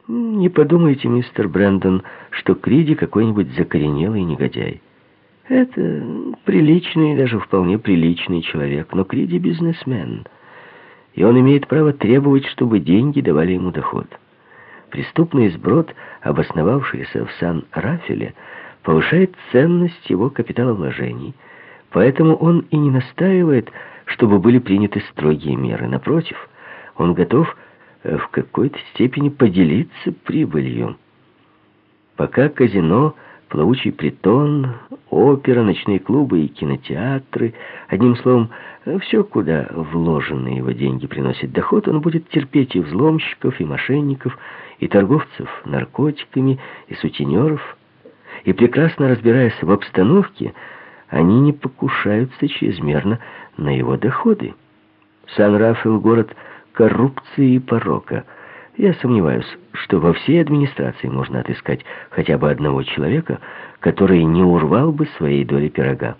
Не подумайте, мистер Брэндон, что Криди какой-нибудь закоренелый негодяй. Это приличный, даже вполне приличный человек, но Криди бизнесмен, и он имеет право требовать, чтобы деньги давали ему доход. Преступный сброд, обосновавшийся в Сан-Рафеле, повышает ценность его капиталовложений, поэтому он и не настаивает, чтобы были приняты строгие меры. Напротив, он готов в какой-то степени поделиться прибылью. Пока казино, плавучий притон, опера, ночные клубы и кинотеатры, одним словом, все, куда вложенные его деньги приносят доход, он будет терпеть и взломщиков, и мошенников, и торговцев наркотиками, и сутенеров. И прекрасно разбираясь в обстановке, они не покушаются чрезмерно на его доходы. Сан-Рафаэл — город коррупции и порока. Я сомневаюсь, что во всей администрации можно отыскать хотя бы одного человека, который не урвал бы своей доли пирога.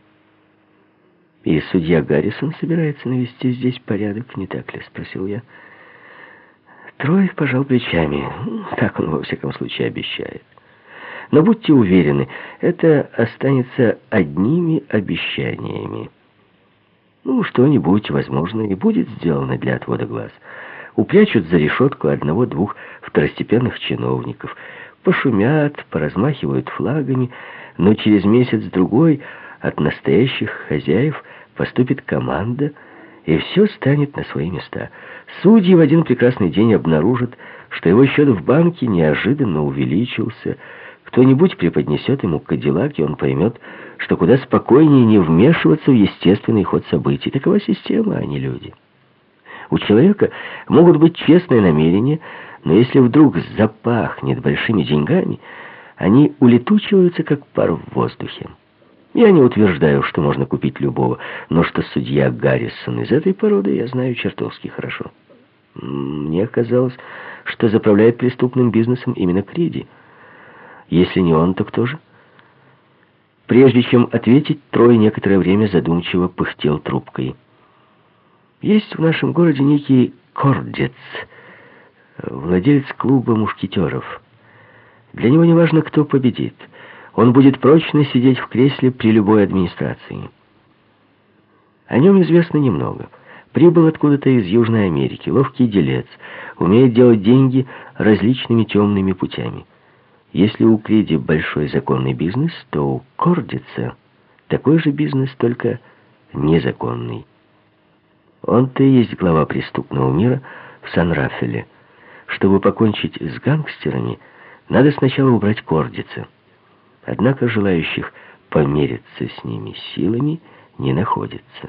«И судья Гаррисон собирается навести здесь порядок, не так ли?» — спросил я. Трой пожал плечами. Так он, во всяком случае, обещает. Но будьте уверены, это останется одними обещаниями. Что-нибудь, возможно, и будет сделано для отвода глаз. Упрячут за решетку одного-двух второстепенных чиновников, пошумят, поразмахивают флагами, но через месяц-другой от настоящих хозяев поступит команда, и все станет на свои места. Судьи в один прекрасный день обнаружат, что его счет в банке неожиданно увеличился. Кто-нибудь преподнесет ему кадиллак, и он поймет, что куда спокойнее не вмешиваться в естественный ход событий. Такова система, а не люди. У человека могут быть честные намерения, но если вдруг запахнет большими деньгами, они улетучиваются, как пар в воздухе. Я не утверждаю, что можно купить любого, но что судья Гаррисон из этой породы я знаю чертовски хорошо. Мне казалось, что заправляет преступным бизнесом именно Криди. Если не он, то кто же? Прежде чем ответить, Трой некоторое время задумчиво пыхтел трубкой. Есть в нашем городе некий Кордец, владелец клуба мушкетеров. Для него не важно, кто победит. Он будет прочно сидеть в кресле при любой администрации. О нем известно немного. Прибыл откуда-то из Южной Америки, ловкий делец, умеет делать деньги различными темными путями. Если у Криди большой законный бизнес, то у Кордица такой же бизнес, только незаконный. Он-то и есть глава преступного мира в Сан-Рафеле. Чтобы покончить с гангстерами, надо сначала убрать Кордица. Однако желающих помериться с ними силами не находится.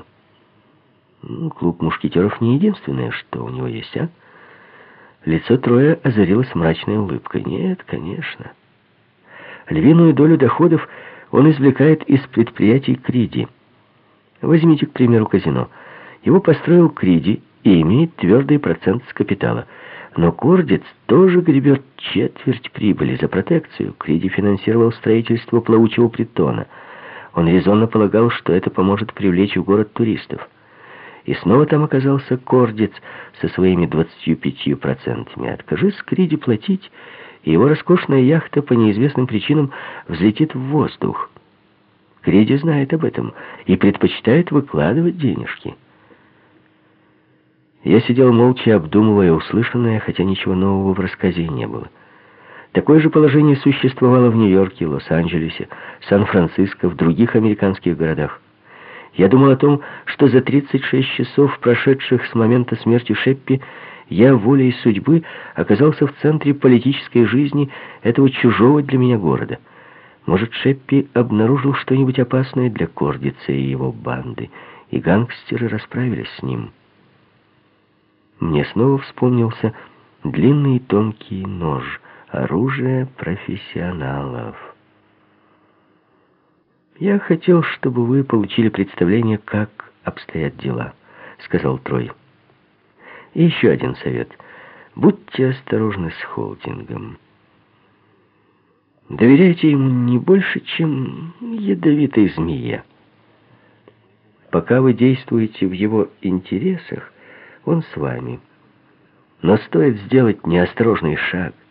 Клуб мушкетеров не единственное, что у него есть, а? Лицо Троя озарилось мрачной улыбкой. Нет, конечно. Львиную долю доходов он извлекает из предприятий Криди. Возьмите, к примеру, казино. Его построил Криди и имеет твердый процент с капитала. Но Кордец тоже гребет четверть прибыли за протекцию. Криди финансировал строительство плавучего притона. Он резонно полагал, что это поможет привлечь в город туристов. И снова там оказался Кордец со своими 25%. Откажись Криди платить, и его роскошная яхта по неизвестным причинам взлетит в воздух. Криди знает об этом и предпочитает выкладывать денежки. Я сидел молча, обдумывая услышанное, хотя ничего нового в рассказе и не было. Такое же положение существовало в Нью-Йорке, Лос-Анджелесе, Сан-Франциско, в других американских городах. Я думал о том, что за 36 часов, прошедших с момента смерти Шеппи, я волей судьбы оказался в центре политической жизни этого чужого для меня города. Может, Шеппи обнаружил что-нибудь опасное для Кордица и его банды, и гангстеры расправились с ним. Мне снова вспомнился длинный и тонкий нож, оружие профессионалов. «Я хотел, чтобы вы получили представление, как обстоят дела», — сказал Трой. «И еще один совет. Будьте осторожны с холдингом. Доверяйте ему не больше, чем ядовитой змее. Пока вы действуете в его интересах, он с вами. Но стоит сделать неосторожный шаг,